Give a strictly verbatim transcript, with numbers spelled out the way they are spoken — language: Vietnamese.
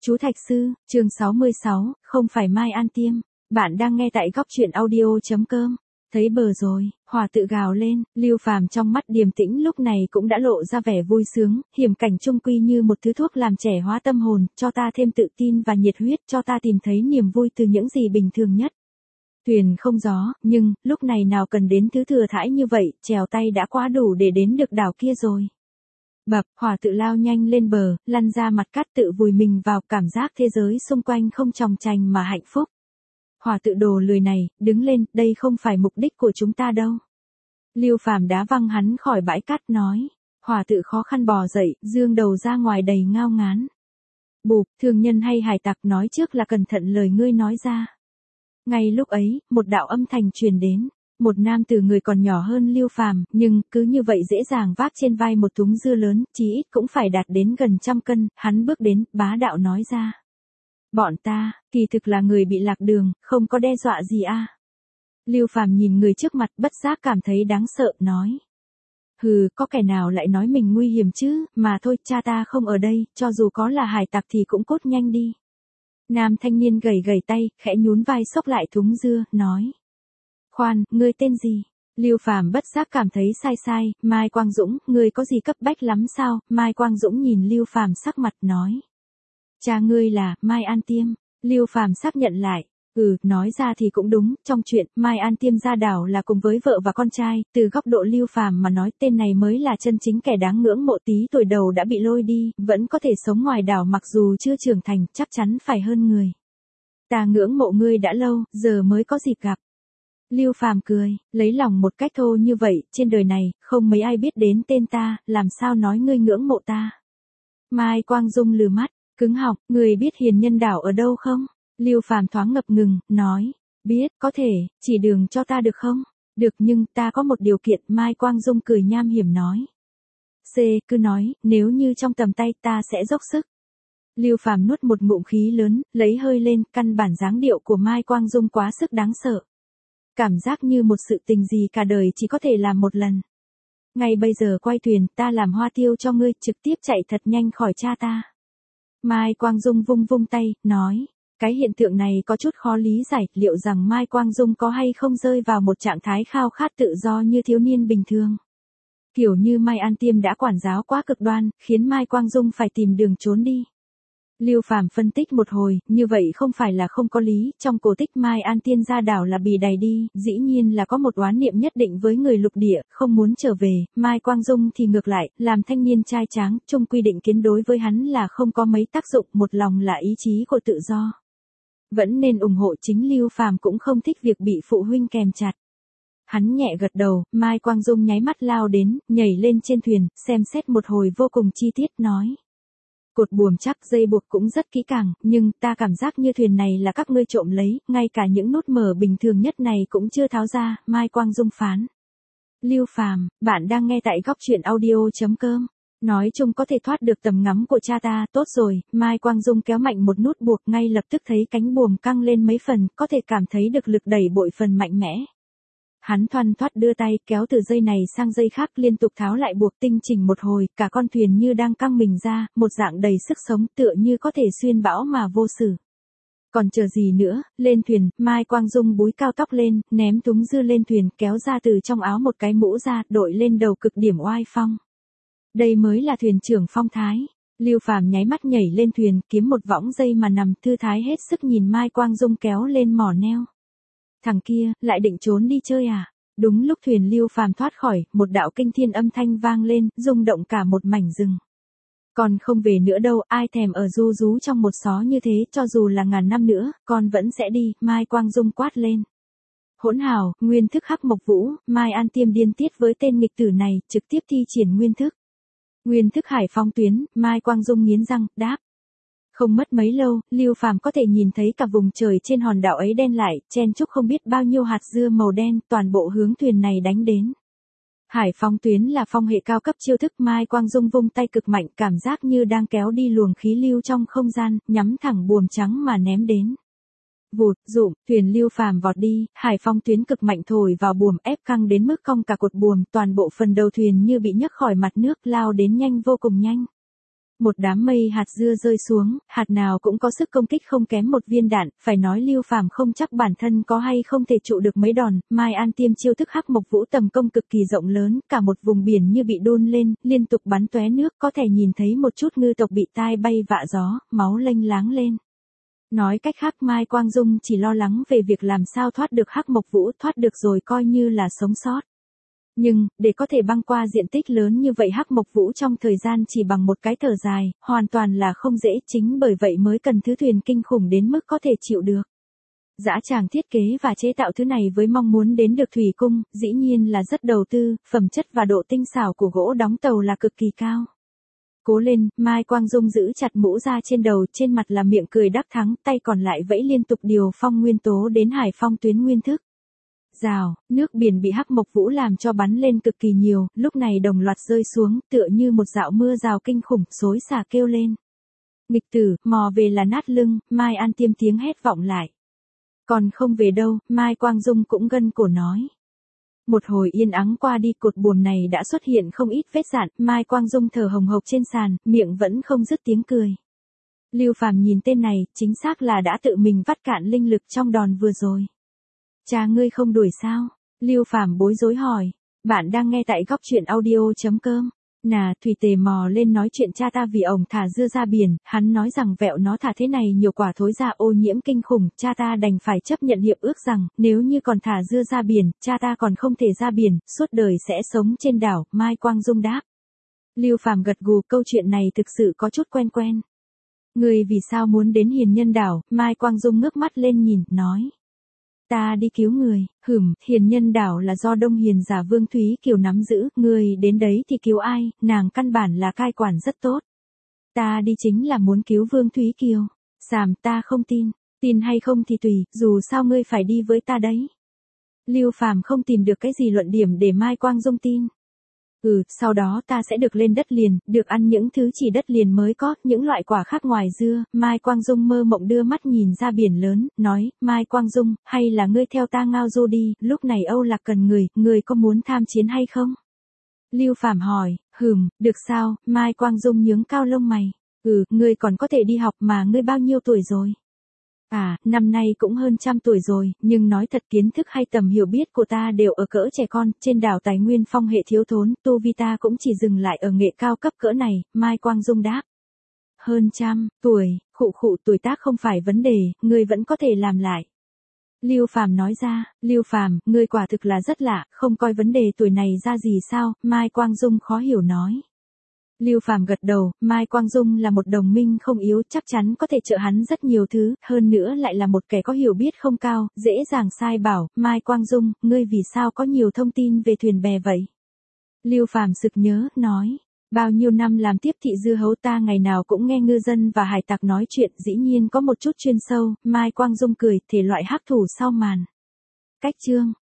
Chú Thạch Sư, chương sáu mươi sáu, không phải Mai An Tiêm. Bạn đang nghe tại góc truyện audio chấm com. Thấy bờ rồi, Hòa tự gào lên, Lưu Phàm trong mắt điềm tĩnh lúc này cũng đã lộ ra vẻ vui sướng, hiểm cảnh chung quy như một thứ thuốc làm trẻ hóa tâm hồn, cho ta thêm tự tin và nhiệt huyết, cho ta tìm thấy niềm vui từ những gì bình thường nhất. Thuyền không gió, nhưng, lúc này nào cần đến thứ thừa thãi như vậy, chèo tay đã quá đủ để đến được đảo kia rồi. Bập, Hòa tự lao nhanh lên bờ, lăn ra mặt cát tự vùi mình vào, cảm giác thế giới xung quanh không chòng chành mà hạnh phúc. Hòa tự đồ lười này, đứng lên, đây không phải mục đích của chúng ta đâu. Lưu Phàm đá văng hắn khỏi bãi cát nói. Hòa tự khó khăn bò dậy, dương đầu ra ngoài đầy ngao ngán. Bụp, thương nhân hay hải tặc nói trước là cẩn thận lời ngươi nói ra. Ngay lúc ấy, một đạo âm thanh truyền đến. Một nam tử người còn nhỏ hơn Lưu Phàm, nhưng cứ như vậy dễ dàng vác trên vai một thúng dưa lớn, chí ít cũng phải đạt đến gần trăm cân, hắn bước đến, bá đạo nói ra. Bọn ta, kỳ thực là người bị lạc đường, không có đe dọa gì a. À? Lưu Phàm nhìn người trước mặt bất giác cảm thấy đáng sợ, nói. Hừ, có kẻ nào lại nói mình nguy hiểm chứ, mà thôi, cha ta không ở đây, cho dù có là hải tặc thì cũng cốt nhanh đi. Nam thanh niên gầy gầy tay, khẽ nhún vai xốc lại thúng dưa, nói. Khoan, ngươi tên gì? Lưu Phàm bất giác cảm thấy sai sai, Mai Quang Dũng, ngươi có gì cấp bách lắm sao? Mai Quang Dũng nhìn Lưu Phàm sắc mặt nói. Cha ngươi là Mai An Tiêm. Lưu Phàm xác nhận lại. Ừ, nói ra thì cũng đúng, trong chuyện Mai An Tiêm ra đảo là cùng với vợ và con trai, từ góc độ Lưu Phàm mà nói tên này mới là chân chính kẻ đáng ngưỡng mộ, tí tuổi đầu đã bị lôi đi, vẫn có thể sống ngoài đảo mặc dù chưa trưởng thành, chắc chắn phải hơn người. Ta ngưỡng mộ ngươi đã lâu, giờ mới có dịp gặp. Lưu Phàm cười, lấy lòng một cách thô như vậy, trên đời này, không mấy ai biết đến tên ta, làm sao nói ngươi ngưỡng mộ ta. Mai Quang Dung lừ mắt, cứng họng, ngươi biết hiền nhân đảo ở đâu không? Lưu Phàm thoáng ngập ngừng, nói, biết, có thể, chỉ đường cho ta được không? Được, nhưng ta có một điều kiện, Mai Quang Dung cười nham hiểm nói. C, cứ nói, nếu như trong tầm tay ta sẽ dốc sức. Lưu Phàm nuốt một ngụm khí lớn, lấy hơi lên, căn bản dáng điệu của Mai Quang Dung quá sức đáng sợ. Cảm giác như một sự tình gì cả đời chỉ có thể làm một lần. Ngay bây giờ quay thuyền, ta làm hoa tiêu cho ngươi, trực tiếp chạy thật nhanh khỏi cha ta. Mai Quang Dung vung vung tay, nói, cái hiện tượng này có chút khó lý giải, liệu rằng Mai Quang Dung có hay không rơi vào một trạng thái khao khát tự do như thiếu niên bình thường. Kiểu như Mai An Tiêm đã quản giáo quá cực đoan, khiến Mai Quang Dung phải tìm đường trốn đi. Lưu Phàm phân tích một hồi, như vậy không phải là không có lý, trong cổ tích Mai An Tiên ra đảo là bị đày đi, dĩ nhiên là có một oán niệm nhất định với người lục địa, không muốn trở về, Mai Quang Dung thì ngược lại, làm thanh niên trai tráng, chung quy định kiến đối với hắn là không có mấy tác dụng, một lòng là ý chí của tự do. Vẫn nên ủng hộ, chính Lưu Phàm cũng không thích việc bị phụ huynh kèm chặt. Hắn nhẹ gật đầu, Mai Quang Dung nháy mắt lao đến, nhảy lên trên thuyền, xem xét một hồi vô cùng chi tiết, nói. Cột buồm chắc, dây buộc cũng rất kỹ càng, nhưng ta cảm giác như thuyền này là các ngươi trộm lấy, ngay cả những nút mở bình thường nhất này cũng chưa tháo ra, Mai Quang Dung phán. Lưu Phàm, bạn đang nghe tại góc truyện audio chấm com. Nói chung có thể thoát được tầm ngắm của cha ta, tốt rồi, Mai Quang Dung kéo mạnh một nút buộc, ngay lập tức thấy cánh buồm căng lên mấy phần, có thể cảm thấy được lực đẩy bội phần mạnh mẽ. Hắn thoăn thoắt đưa tay kéo từ dây này sang dây khác, liên tục tháo lại buộc, tinh chỉnh một hồi, cả con thuyền như đang căng mình ra, một dạng đầy sức sống, tựa như có thể xuyên bão mà vô xử. Còn chờ gì nữa, lên thuyền, Mai Quang Dung búi cao tóc lên, ném thúng dưa lên thuyền, kéo ra từ trong áo một cái mũ ra, đội lên đầu cực điểm oai phong. Đây mới là thuyền trưởng phong thái. Lưu Phàm nháy mắt nhảy lên thuyền, kiếm một võng dây mà nằm, thư thái hết sức nhìn Mai Quang Dung kéo lên mỏ neo. Thằng kia, lại định trốn đi chơi à? Đúng lúc thuyền Lưu Phàm thoát khỏi, một đạo kinh thiên âm thanh vang lên, rung động cả một mảnh rừng. Con không về nữa đâu, ai thèm ở ru rú trong một xó như thế, cho dù là ngàn năm nữa, con vẫn sẽ đi, Mai Quang Dung quát lên. Hỗn hào, nguyên thức Hắc Mộc Vũ, Mai An Tiêm điên tiết với tên nghịch tử này, trực tiếp thi triển nguyên thức. Nguyên thức Hải Phong Tuyến, Mai Quang Dung nghiến răng, đáp. Không mất mấy lâu, Lưu Phàm có thể nhìn thấy cả vùng trời trên hòn đảo ấy đen lại, chen chúc không biết bao nhiêu hạt dưa màu đen, toàn bộ hướng thuyền này đánh đến. Hải Phong Tuyến là phong hệ cao cấp chiêu thức, Mai Quang Dung vung tay cực mạnh, cảm giác như đang kéo đi luồng khí lưu trong không gian, nhắm thẳng buồm trắng mà ném đến. Vụt, rụm, thuyền Lưu Phàm vọt đi, Hải Phong Tuyến cực mạnh thổi vào buồm, ép căng đến mức cong cả cột buồm, toàn bộ phần đầu thuyền như bị nhấc khỏi mặt nước, lao đến nhanh vô cùng nhanh. Một đám mây hạt dưa rơi xuống, hạt nào cũng có sức công kích không kém một viên đạn, phải nói Lưu Phàm không chắc bản thân có hay không thể trụ được mấy đòn. Mai An Tiêm chiêu thức Hắc Mộc Vũ tầm công cực kỳ rộng lớn, cả một vùng biển như bị đun lên, liên tục bắn tóe nước, có thể nhìn thấy một chút ngư tộc bị tai bay vạ gió, máu lênh láng lên. Nói cách khác Mai Quang Dung chỉ lo lắng về việc làm sao thoát được Hắc Mộc Vũ, thoát được rồi coi như là sống sót. Nhưng, để có thể băng qua diện tích lớn như vậy Hắc Mộc Vũ trong thời gian chỉ bằng một cái thở dài, hoàn toàn là không dễ, chính bởi vậy mới cần thứ thuyền kinh khủng đến mức có thể chịu được. Dã Tràng thiết kế và chế tạo thứ này với mong muốn đến được thủy cung, dĩ nhiên là rất đầu tư, phẩm chất và độ tinh xảo của gỗ đóng tàu là cực kỳ cao. Cố lên, Mai Quang Dung giữ chặt mũ ra trên đầu, trên mặt là miệng cười đắc thắng, tay còn lại vẫy liên tục điều phong nguyên tố đến Hải Phong tuyến nguyên thức. Rào, nước biển bị Hắc Mộc Vũ làm cho bắn lên cực kỳ nhiều, lúc này đồng loạt rơi xuống, tựa như một dạo mưa rào kinh khủng, xối xả kêu lên. Nghịch tử, mò về là nát lưng, Mai An Tiêm tiếng hét vọng lại. Còn không về đâu, Mai Quang Dung cũng gân cổ nói. Một hồi yên ắng qua đi, cột buồm này đã xuất hiện không ít vết dạn, Mai Quang Dung thở hồng hộc trên sàn, miệng vẫn không dứt tiếng cười. Lưu Phàm nhìn tên này, chính xác là đã tự mình vắt cạn linh lực trong đòn vừa rồi. Cha ngươi không đuổi sao? Lưu Phàm bối rối hỏi. Bạn đang nghe tại góc truyện audio chấm com. Nà, Thủy Tề mò lên nói chuyện cha ta vì ổng thả dưa ra biển, hắn nói rằng vẹo nó thả thế này nhiều quả thối ra ô nhiễm kinh khủng, cha ta đành phải chấp nhận hiệp ước rằng, nếu như còn thả dưa ra biển, cha ta còn không thể ra biển, suốt đời sẽ sống trên đảo, Mai Quang Dung đáp. Lưu Phàm gật gù, câu chuyện này thực sự có chút quen quen. Người vì sao muốn đến Hiền Nhân đảo, Mai Quang Dung ngước mắt lên nhìn, nói. Ta đi cứu người, hửm, Hiền Nhân đảo là do Đông Hiền giả Vương Thúy Kiều nắm giữ, người đến đấy thì cứu ai, nàng căn bản là cai quản rất tốt. Ta đi chính là muốn cứu Vương Thúy Kiều. Sàm, ta không tin, tin hay không thì tùy, dù sao ngươi phải đi với ta đấy. Lưu Phàm không tìm được cái gì luận điểm để Mai Quang Dung tin. Ừ, sau đó ta sẽ được lên đất liền, được ăn những thứ chỉ đất liền mới có, những loại quả khác ngoài dưa. Mai Quang Dung mơ mộng đưa mắt nhìn ra biển lớn, nói, Mai Quang Dung, hay là ngươi theo ta ngao du đi, lúc này Âu Lạc cần người, người có muốn tham chiến hay không? Lưu Phàm hỏi, hừm, được sao? Mai Quang Dung nhướng cao lông mày. Ừ, ngươi còn có thể đi học mà, ngươi bao nhiêu tuổi rồi? À, năm nay cũng hơn trăm tuổi rồi, nhưng nói thật kiến thức hay tầm hiểu biết của ta đều ở cỡ trẻ con, trên đảo tài nguyên phong hệ thiếu thốn, tu vi ta cũng chỉ dừng lại ở nghệ cao cấp cỡ này, Mai Quang Dung đáp. Hơn trăm, tuổi, khụ khụ tuổi tác không phải vấn đề, ngươi vẫn có thể làm lại. Lưu Phàm nói ra, Lưu Phàm, ngươi quả thực là rất lạ, không coi vấn đề tuổi này ra gì sao, Mai Quang Dung khó hiểu nói. Lưu Phàm gật đầu, Mai Quang Dung là một đồng minh không yếu, chắc chắn có thể trợ hắn rất nhiều thứ, hơn nữa lại là một kẻ có hiểu biết không cao, dễ dàng sai bảo, Mai Quang Dung, ngươi vì sao có nhiều thông tin về thuyền bè vậy? Lưu Phàm sực nhớ, nói, bao nhiêu năm làm tiếp thị dưa hấu ta ngày nào cũng nghe ngư dân và hải tặc nói chuyện, dĩ nhiên có một chút chuyên sâu, Mai Quang Dung cười, thể loại hắc thủ sau màn. Cách chương